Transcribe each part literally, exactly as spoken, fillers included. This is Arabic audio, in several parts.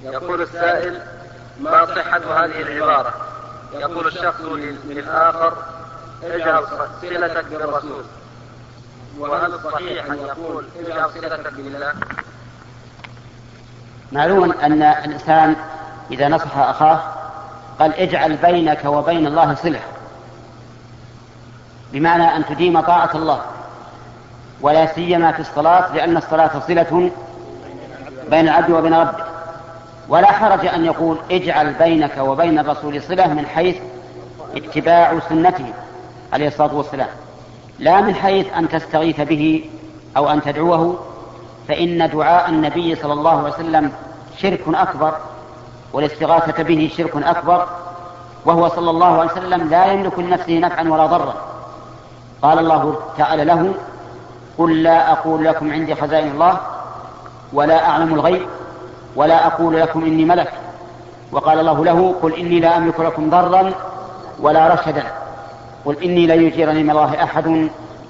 يقول السائل: ما صحة هذه العبارة؟ يقول الشخص للآخر: اجعل صلتك بالرسول، وهل الصحيح أن يقول اجعل صلتك بالله؟ معلوم أن الإنسان إذا نصح أخاه قال اجعل بينك وبين الله صلة، بمعنى أن تديم طاعة الله، ولا سيما في الصلاة، لأن الصلاة صلة بين العبد وبين ربه. ولا حرج أن يقول اجعل بينك وبين الرسول صلة من حيث اتباع سنته عليه الصلاة والسلام، لا من حيث أن تستغيث به أو أن تدعوه، فإن دعاء النبي صلى الله عليه وسلم شرك أكبر، والاستغاثة به شرك أكبر، وهو صلى الله عليه وسلم لا يملك لنفسه نفعا ولا ضرا. قال الله تعالى له: قل لا أقول لكم عندي خزائن الله ولا أعلم الغيب ولا أقول لكم إني ملك. وقال الله له: قل إني لا أملك لكم ضرا ولا رشدا، قل إني لا يجيرني من الله أحد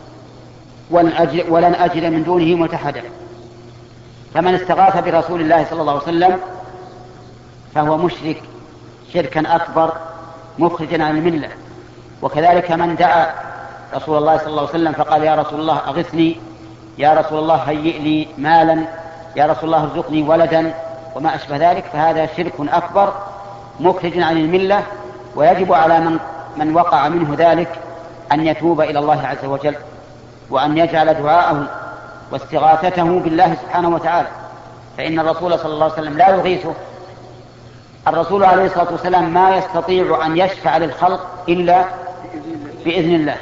ولن أجد من دونه ملتحدا. فمن استغاث برسول الله صلى الله عليه وسلم فهو مشرك شركا أكبر مخرجا عن الملة. وكذلك من دعا رسول الله صلى الله عليه وسلم فقال: يا رسول الله أغثني، يا رسول الله هيئ لي مالا، يا رسول الله ارزقني ولدا، وما أشبه ذلك، فهذا شرك أكبر مخرج عن الملة. ويجب على من, من وقع منه ذلك أن يتوب إلى الله عز وجل، وأن يجعل دعاءه واستغاثته بالله سبحانه وتعالى، فإن الرسول صلى الله عليه وسلم لا يغيثه. الرسول عليه الصلاة والسلام ما يستطيع أن يشفع للخلق إلا بإذن الله،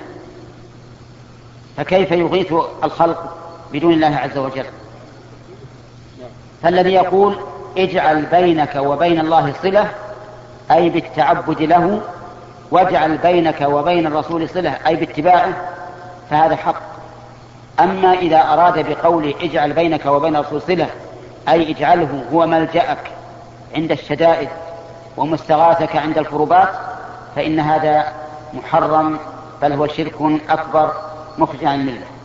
فكيف يغيث الخلق بدون الله عز وجل؟ فالذي يقول اجعل بينك وبين الله صلة أي بالتعبد له، واجعل بينك وبين الرسول صلة أي باتباعه، فهذا حق. أما إذا أراد بقوله اجعل بينك وبين الرسول صلة أي اجعله هو ملجأك عند الشدائد ومستغاثك عند الكربات، فإن هذا محرم، بل هو شرك أكبر مخرج عن الملة.